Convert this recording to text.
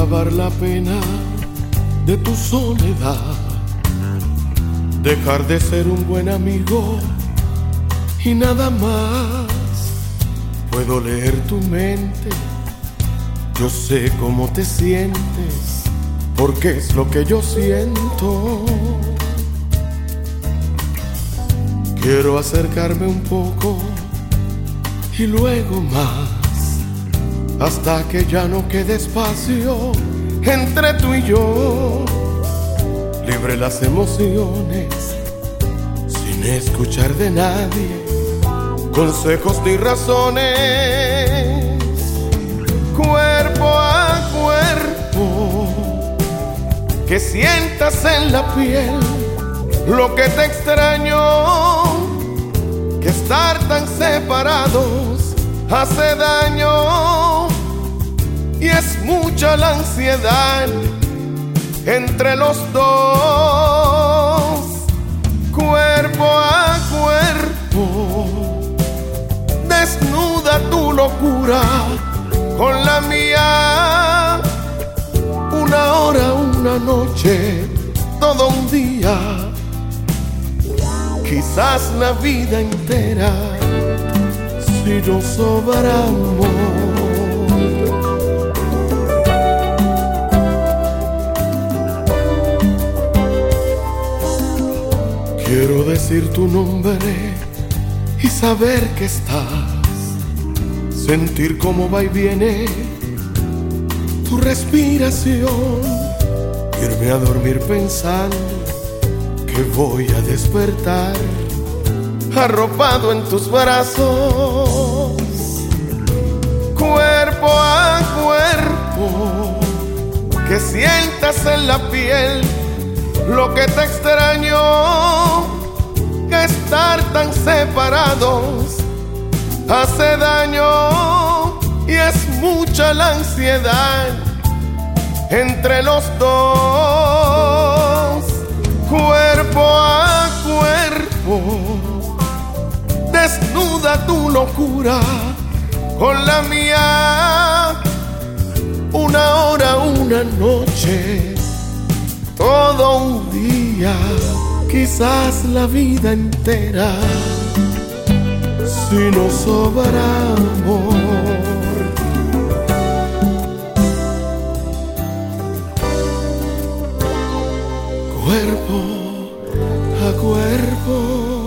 acabar la pena de tu soledad, dejar de ser un buen amigo y nada más. Puedo leer tu mente, yo sé cómo te sientes, porque es lo que yo siento. Quiero acercarme un poco y luego más, hasta que ya no quede espacio entre tú y yo. Libre las emociones, sin escuchar de nadie consejos ni razones. Cuerpo a cuerpo, que sientas en la piel lo que te extraño, que estar tan separados hace daño, y es mucha la ansiedad entre los dos. Cuerpo a cuerpo, desnuda tu locura con la mía. Una hora, una noche, todo un día, quizás la vida entera, si nos sobra amor. Quiero decir tu nombre y saber que estás, sentir cómo va y viene tu respiración, irme a dormir pensando que voy a despertar arropado en tus brazos. Cuerpo a cuerpo, que sientas en la piel lo que te extraño, que estar tan separados hace daño, y es mucha la ansiedad entre los dos. Cuerpo a cuerpo, desnuda tu locura con la mía. Una hora, una noche, todo un día, quizás la vida entera, si nos sobra amor. Cuerpo a cuerpo.